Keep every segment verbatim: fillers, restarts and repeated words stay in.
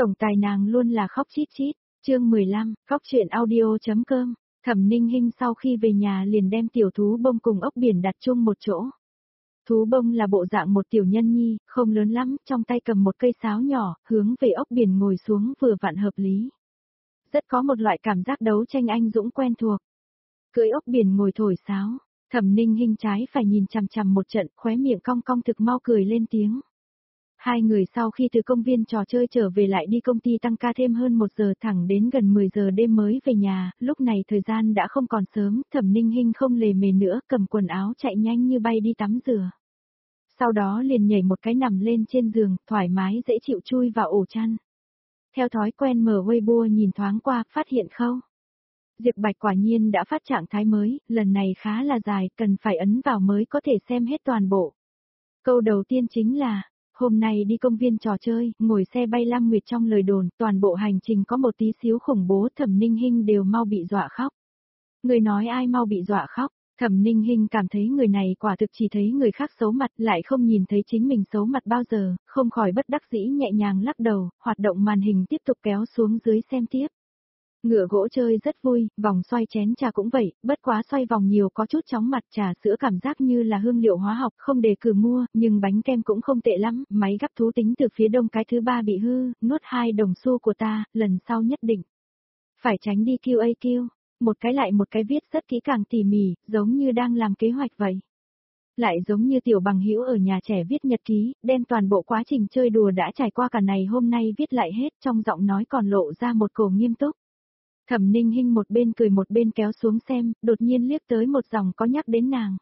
Tổng tài nàng luôn là khóc chít chít. Chương mười lăm, Cóc truyện audio.com. Thẩm Ninh Hinh sau khi về nhà liền đem tiểu thú bông cùng ốc biển đặt chung một chỗ. Thú bông là bộ dạng một tiểu nhân nhi, không lớn lắm, trong tay cầm một cây sáo nhỏ, hướng về ốc biển ngồi xuống vừa vặn hợp lý. Rất có một loại cảm giác đấu tranh anh dũng quen thuộc. Cưỡi ốc biển ngồi thổi sáo, Thẩm Ninh Hinh trái phải nhìn chằm chằm một trận, khóe miệng cong cong thực mau cười lên tiếng. Hai người sau khi từ công viên trò chơi trở về lại đi công ty tăng ca thêm hơn một giờ thẳng đến gần mười giờ đêm mới về nhà, lúc này thời gian đã không còn sớm, Thẩm Ninh Hinh không lề mề nữa, cầm quần áo chạy nhanh như bay đi tắm rửa. Sau đó liền nhảy một cái nằm lên trên giường, thoải mái dễ chịu chui vào ổ chăn. Theo thói quen mở Weibo nhìn thoáng qua, phát hiện Khâu Diệp Bạch quả nhiên đã phát trạng thái mới, lần này khá là dài, cần phải ấn vào mới có thể xem hết toàn bộ. Câu đầu tiên chính là, hôm nay đi công viên trò chơi, ngồi xe bay Lam Nguyệt trong lời đồn, toàn bộ hành trình có một tí xíu khủng bố, Thẩm Ninh Hinh đều mau bị dọa khóc. Người nói ai mau bị dọa khóc, Thẩm Ninh Hinh cảm thấy người này quả thực chỉ thấy người khác xấu mặt lại không nhìn thấy chính mình xấu mặt bao giờ, không khỏi bất đắc dĩ nhẹ nhàng lắc đầu, hoạt động màn hình tiếp tục kéo xuống dưới xem tiếp. Ngựa gỗ chơi rất vui, vòng xoay chén trà cũng vậy, bất quá xoay vòng nhiều có chút chóng mặt, trà sữa cảm giác như là hương liệu hóa học không đề cử mua, nhưng bánh kem cũng không tệ lắm, máy gắp thú tính từ phía đông cái thứ ba bị hư, nuốt hai đồng xu của ta, lần sau nhất định phải tránh đi Q A Q, một cái lại một cái viết rất kỹ càng tỉ mỉ, giống như đang làm kế hoạch vậy. Lại giống như tiểu bằng hữu ở nhà trẻ viết nhật ký, đem toàn bộ quá trình chơi đùa đã trải qua cả này hôm nay viết lại hết, trong giọng nói còn lộ ra một cổ nghiêm túc. Thẩm Ninh Hinh một bên cười một bên kéo xuống xem, đột nhiên liếc tới một dòng có nhắc đến nàng.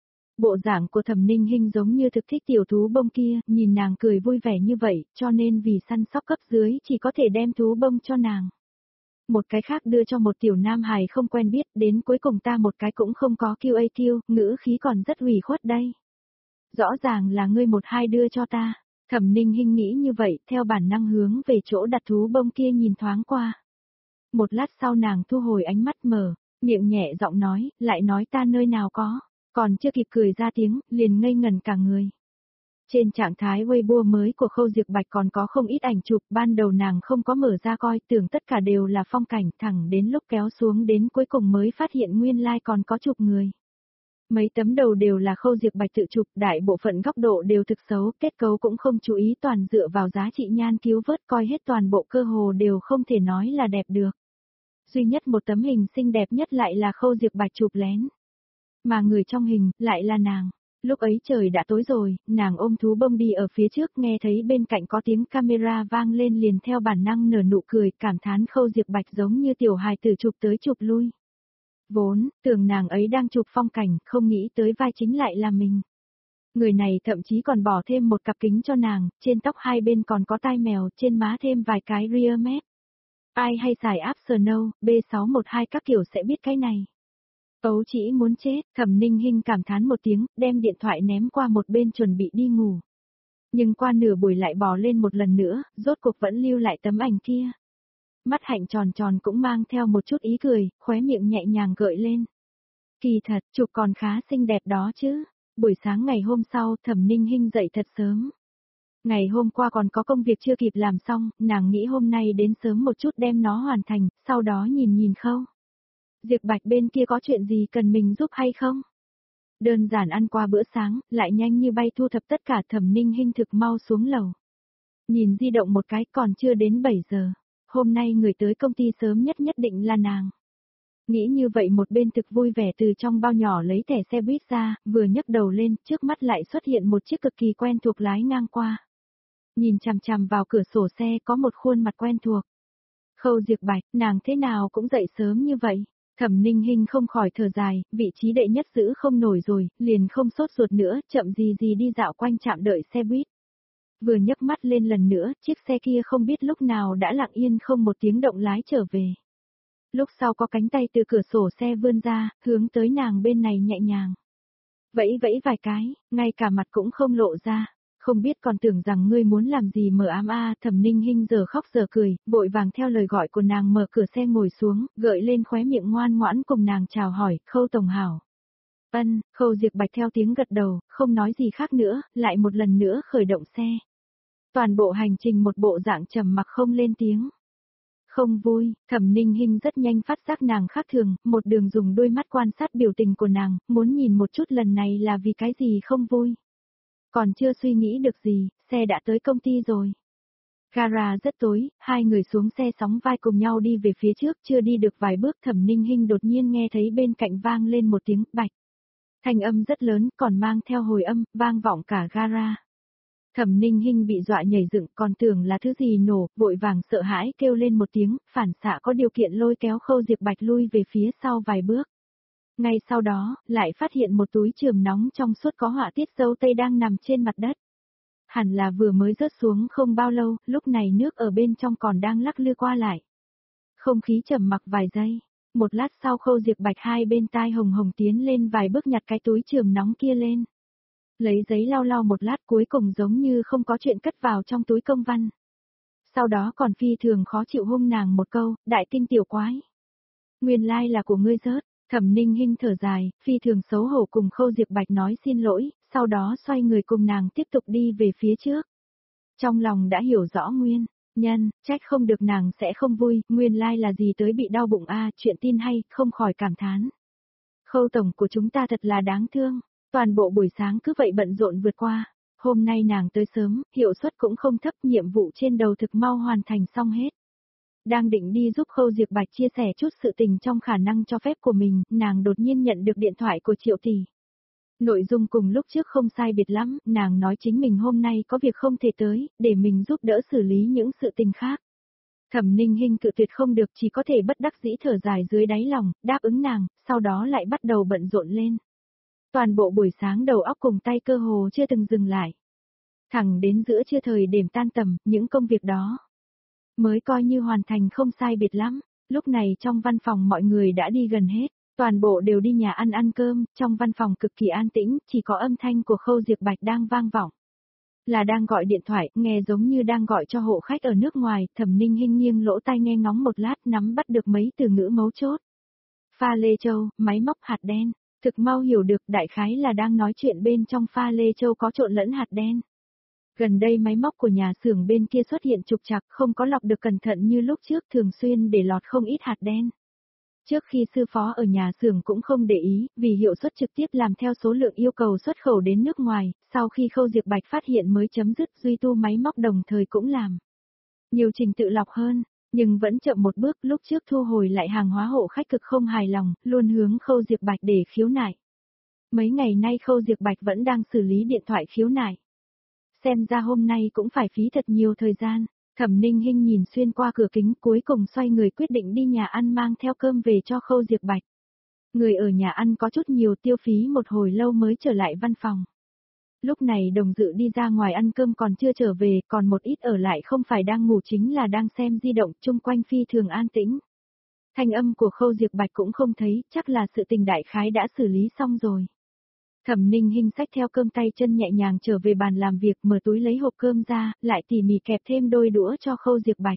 Bộ dạng của Thẩm Ninh Hinh giống như thực thích tiểu thú bông kia, nhìn nàng cười vui vẻ như vậy, cho nên vì săn sóc cấp dưới chỉ có thể đem thú bông cho nàng. Một cái khác đưa cho một tiểu nam hài không quen biết, đến cuối cùng ta một cái cũng không có Q A Q, ngữ khí còn rất ủy khuất đây. Rõ ràng là ngươi một hai đưa cho ta, Thẩm Ninh Hinh nghĩ như vậy, theo bản năng hướng về chỗ đặt thú bông kia nhìn thoáng qua. Một lát sau nàng thu hồi ánh mắt mở, miệng nhẹ giọng nói, lại nói ta nơi nào có, còn chưa kịp cười ra tiếng, liền ngây ngẩn cả người. Trên trạng thái Weibo mới của Khâu Diệp Bạch còn có không ít ảnh chụp, ban đầu nàng không có mở ra coi, tưởng tất cả đều là phong cảnh, thẳng đến lúc kéo xuống đến cuối cùng mới phát hiện nguyên lai like còn có chụp người. Mấy tấm đầu đều là Khâu Diệp Bạch tự chụp, đại bộ phận góc độ đều thực xấu, kết cấu cũng không chú ý, toàn dựa vào giá trị nhan cứu vớt, coi hết toàn bộ cơ hồ đều không thể nói là đẹp được. Duy nhất một tấm hình xinh đẹp nhất lại là Khâu Diệp Bạch chụp lén. Mà người trong hình, lại là nàng. Lúc ấy trời đã tối rồi, nàng ôm thú bông đi ở phía trước nghe thấy bên cạnh có tiếng camera vang lên liền theo bản năng nở nụ cười, cảm thán Khâu Diệp Bạch giống như tiểu hài tử chụp tới chụp lui. Vốn, tưởng nàng ấy đang chụp phong cảnh, không nghĩ tới vai chính lại là mình. Người này thậm chí còn bỏ thêm một cặp kính cho nàng, trên tóc hai bên còn có tai mèo, trên má thêm vài cái rear map. Ai hay xài app Snow, B sáu một hai các kiểu sẽ biết cái này. Ấu chỉ muốn chết, Thẩm Ninh Hinh cảm thán một tiếng, đem điện thoại ném qua một bên chuẩn bị đi ngủ. Nhưng qua nửa buổi lại bò lên một lần nữa, rốt cuộc vẫn lưu lại tấm ảnh kia. Mắt hạnh tròn tròn cũng mang theo một chút ý cười, khóe miệng nhẹ nhàng gợi lên. Kỳ thật, chụp còn khá xinh đẹp đó chứ. Buổi sáng ngày hôm sau, Thẩm Ninh Hinh dậy thật sớm. Ngày hôm qua còn có công việc chưa kịp làm xong, nàng nghĩ hôm nay đến sớm một chút đem nó hoàn thành, sau đó nhìn nhìn Khâu Diệp Bạch bên kia có chuyện gì cần mình giúp hay không? Đơn giản ăn qua bữa sáng, lại nhanh như bay thu thập tất cả. Thẩm Ninh Hinh thực mau xuống lầu. Nhìn di động một cái còn chưa đến bảy giờ. Hôm nay người tới công ty sớm nhất nhất định là nàng. Nghĩ như vậy một bên thực vui vẻ từ trong bao nhỏ lấy thẻ xe buýt ra, vừa nhấc đầu lên, trước mắt lại xuất hiện một chiếc cực kỳ quen thuộc lái ngang qua. Nhìn chằm chằm vào cửa sổ xe có một khuôn mặt quen thuộc. Khâu Diệp Bạch, nàng thế nào cũng dậy sớm như vậy. Thẩm Ninh Hinh không khỏi thở dài, vị trí đệ nhất giữ không nổi rồi, liền không sốt ruột nữa, chậm gì gì đi dạo quanh trạm đợi xe buýt. Vừa nhấc mắt lên lần nữa, chiếc xe kia không biết lúc nào đã lặng yên không một tiếng động lái trở về. Lúc sau có cánh tay từ cửa sổ xe vươn ra, hướng tới nàng bên này nhẹ nhàng. Vẫy vẫy vài cái, ngay cả mặt cũng không lộ ra. Không biết còn tưởng rằng ngươi muốn làm gì mờ ám a. Thẩm Ninh Hinh giờ khóc giờ cười, vội vàng theo lời gọi của nàng mở cửa xe ngồi xuống, gợi lên khóe miệng ngoan ngoãn cùng nàng chào hỏi, Khâu tổng hảo. Ân, Khâu Diệp Bạch theo tiếng gật đầu, không nói gì khác nữa, lại một lần nữa khởi động xe. Toàn bộ hành trình một bộ dạng trầm mặc không lên tiếng. Không vui, Thẩm Ninh Hinh rất nhanh phát giác nàng khác thường, một đường dùng đôi mắt quan sát biểu tình của nàng, muốn nhìn một chút lần này là vì cái gì không vui. Còn chưa suy nghĩ được gì, xe đã tới công ty rồi. Gara rất tối, hai người xuống xe sóng vai cùng nhau đi về phía trước, chưa đi được vài bước Thẩm Ninh Hinh đột nhiên nghe thấy bên cạnh vang lên một tiếng bạch. Thanh âm rất lớn, còn mang theo hồi âm, vang vọng cả gara. Thẩm Ninh Hinh bị dọa nhảy dựng, còn tưởng là thứ gì nổ, vội vàng sợ hãi kêu lên một tiếng, phản xạ có điều kiện lôi kéo Khâu Diệp Bạch lui về phía sau vài bước. Ngay sau đó, lại phát hiện một túi chườm nóng trong suốt có họa tiết dâu tây đang nằm trên mặt đất. Hẳn là vừa mới rớt xuống không bao lâu, lúc này nước ở bên trong còn đang lắc lư qua lại. Không khí trầm mặc vài giây, một lát sau Khâu Diệp Bạch hai bên tai hồng hồng tiến lên vài bước nhặt cái túi chườm nóng kia lên. Lấy giấy lau lau một lát cuối cùng giống như không có chuyện cất vào trong túi công văn. Sau đó còn phi thường khó chịu hung nàng một câu, đại kinh tiểu quái. Nguyên lai là của ngươi rớt, Thẩm Ninh Hinh thở dài, phi thường xấu hổ cùng Khâu Diệp Bạch nói xin lỗi, sau đó xoay người cùng nàng tiếp tục đi về phía trước. Trong lòng đã hiểu rõ nguyên nhân, trách không được nàng sẽ không vui, nguyên lai là gì tới bị đau bụng a, chuyện tin hay, không khỏi cảm thán. Khâu tổng của chúng ta thật là đáng thương. Toàn bộ buổi sáng cứ vậy bận rộn vượt qua, hôm nay nàng tới sớm, hiệu suất cũng không thấp, nhiệm vụ trên đầu thực mau hoàn thành xong hết. Đang định đi giúp Khâu Diệp Bạch chia sẻ chút sự tình trong khả năng cho phép của mình, nàng đột nhiên nhận được điện thoại của Triệu Tỷ. Nội dung cùng lúc trước không sai biệt lắm, nàng nói chính mình hôm nay có việc không thể tới, để mình giúp đỡ xử lý những sự tình khác. Thẩm Ninh Hinh cự tuyệt không được, chỉ có thể bất đắc dĩ thở dài dưới đáy lòng, đáp ứng nàng, sau đó lại bắt đầu bận rộn lên. Toàn bộ buổi sáng đầu óc cùng tay cơ hồ chưa từng dừng lại. Thẳng đến giữa trưa thời điểm tan tầm, những công việc đó mới coi như hoàn thành không sai biệt lắm. Lúc này trong văn phòng mọi người đã đi gần hết, toàn bộ đều đi nhà ăn ăn cơm, trong văn phòng cực kỳ an tĩnh, chỉ có âm thanh của Khâu Diệp Bạch đang vang vọng. Là đang gọi điện thoại, nghe giống như đang gọi cho hộ khách ở nước ngoài, Thẩm Ninh Hinh nghiêng lỗ tai nghe ngóng một lát nắm bắt được mấy từ ngữ mấu chốt. Pha lê châu, máy móc hạt đen. Thực mau hiểu được đại khái là đang nói chuyện bên trong pha lê châu có trộn lẫn hạt đen. Gần đây máy móc của nhà xưởng bên kia xuất hiện trục trặc, không có lọc được cẩn thận như lúc trước, thường xuyên để lọt không ít hạt đen. Trước khi sư phó ở nhà xưởng cũng không để ý, vì hiệu suất trực tiếp làm theo số lượng yêu cầu xuất khẩu đến nước ngoài, sau khi Khâu Diệp Bạch phát hiện mới chấm dứt duy tu máy móc đồng thời cũng làm nhiều trình tự lọc hơn. Nhưng vẫn chậm một bước, lúc trước thu hồi lại hàng hóa hộ khách cực không hài lòng, luôn hướng Khâu Diệp Bạch để khiếu nại. Mấy ngày nay Khâu Diệp Bạch vẫn đang xử lý điện thoại khiếu nại. Xem ra hôm nay cũng phải phí thật nhiều thời gian. Thẩm Ninh Hinh nhìn xuyên qua cửa kính, cuối cùng xoay người quyết định đi nhà ăn mang theo cơm về cho Khâu Diệp Bạch. Người ở nhà ăn có chút nhiều, tiêu phí một hồi lâu mới trở lại văn phòng. Lúc này đồng dự đi ra ngoài ăn cơm còn chưa trở về, còn một ít ở lại không phải đang ngủ chính là đang xem di động, chung quanh phi thường an tĩnh. Thanh âm của Khâu Diệp Bạch cũng không thấy, chắc là sự tình đại khái đã xử lý xong rồi. Thẩm Ninh Hinh xách theo cơm tay chân nhẹ nhàng trở về bàn làm việc, mở túi lấy hộp cơm ra, lại tỉ mỉ kẹp thêm đôi đũa cho Khâu Diệp Bạch.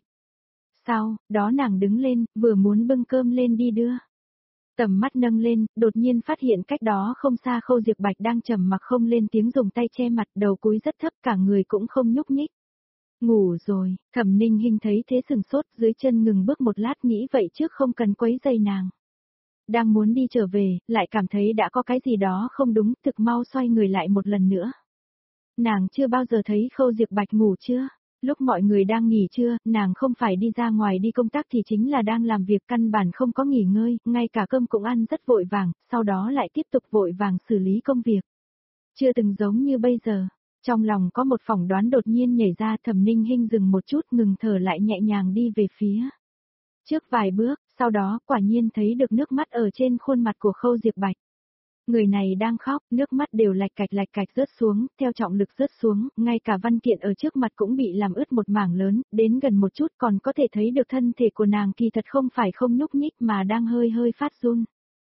Sau đó nàng đứng lên, vừa muốn bưng cơm lên đi đưa. Tầm mắt nâng lên, đột nhiên phát hiện cách đó không xa Khâu Diệp Bạch đang trầm mặc không lên tiếng, dùng tay che mặt, đầu cúi rất thấp, cả người cũng không nhúc nhích. Ngủ rồi, Thẩm Ninh Hinh thấy thế sừng sốt, dưới chân ngừng bước một lát, nghĩ vậy trước không cần quấy rầy nàng. Đang muốn đi trở về, lại cảm thấy đã có cái gì đó không đúng, thực mau xoay người lại một lần nữa. Nàng chưa bao giờ thấy Khâu Diệp Bạch ngủ chưa? Lúc mọi người đang nghỉ trưa, nàng không phải đi ra ngoài đi công tác thì chính là đang làm việc, căn bản không có nghỉ ngơi, ngay cả cơm cũng ăn rất vội vàng, sau đó lại tiếp tục vội vàng xử lý công việc. Chưa từng giống như bây giờ. Trong lòng có một phỏng đoán đột nhiên nhảy ra, Thẩm Ninh Hinh dừng một chút, ngừng thở lại, nhẹ nhàng đi về phía trước vài bước, sau đó quả nhiên thấy được nước mắt ở trên khuôn mặt của Khâu Diệp Bạch. Người này đang khóc, nước mắt đều lạch cạch lạch cạch rớt xuống, theo trọng lực rớt xuống, ngay cả văn kiện ở trước mặt cũng bị làm ướt một mảng lớn, đến gần một chút còn có thể thấy được thân thể của nàng kỳ thật không phải không nhúc nhích mà đang hơi hơi phát run.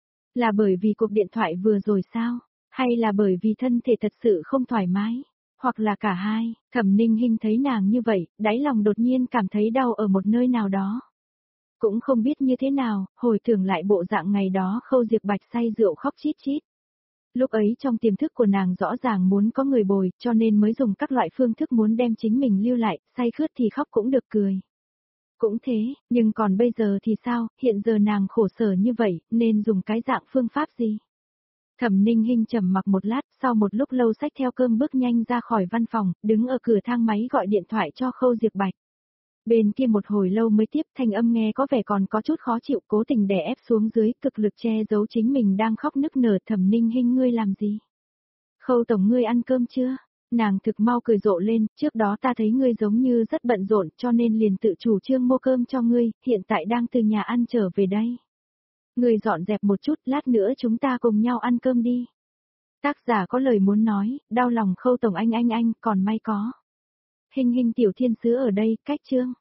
Là bởi vì cuộc điện thoại vừa rồi sao? Hay là bởi vì thân thể thật sự không thoải mái? Hoặc là cả hai? Thẩm Ninh Hinh thấy nàng như vậy, đáy lòng đột nhiên cảm thấy đau ở một nơi nào đó. Cũng không biết như thế nào, hồi tưởng lại bộ dạng ngày đó Khâu Diệp Bạch say rượu khóc chít chít. Lúc ấy trong tiềm thức của nàng rõ ràng muốn có người bồi, cho nên mới dùng các loại phương thức muốn đem chính mình lưu lại, say khướt thì khóc cũng được cười. Cũng thế, nhưng còn bây giờ thì sao, hiện giờ nàng khổ sở như vậy, nên dùng cái dạng phương pháp gì? Thẩm Ninh Hinh trầm mặc một lát, sau một lúc lâu xách theo cơm bước nhanh ra khỏi văn phòng, đứng ở cửa thang máy gọi điện thoại cho Khâu Diệp Bạch. Bên kia một hồi lâu mới tiếp, thanh âm nghe có vẻ còn có chút khó chịu, cố tình đè ép xuống dưới, cực lực che giấu chính mình đang khóc nức nở. Thẩm Ninh Hinh, ngươi làm gì? Khâu tổng, ngươi ăn cơm chưa? Nàng thực mau cười rộ lên, trước đó ta thấy ngươi giống như rất bận rộn cho nên liền tự chủ trương mua cơm cho ngươi, hiện tại đang từ nhà ăn trở về đây. Ngươi dọn dẹp một chút, lát nữa chúng ta cùng nhau ăn cơm đi. Tác giả có lời muốn nói, đau lòng Khâu tổng anh anh anh, còn may có. Hinh Hinh tiểu thiên sứ ở đây, cách chương.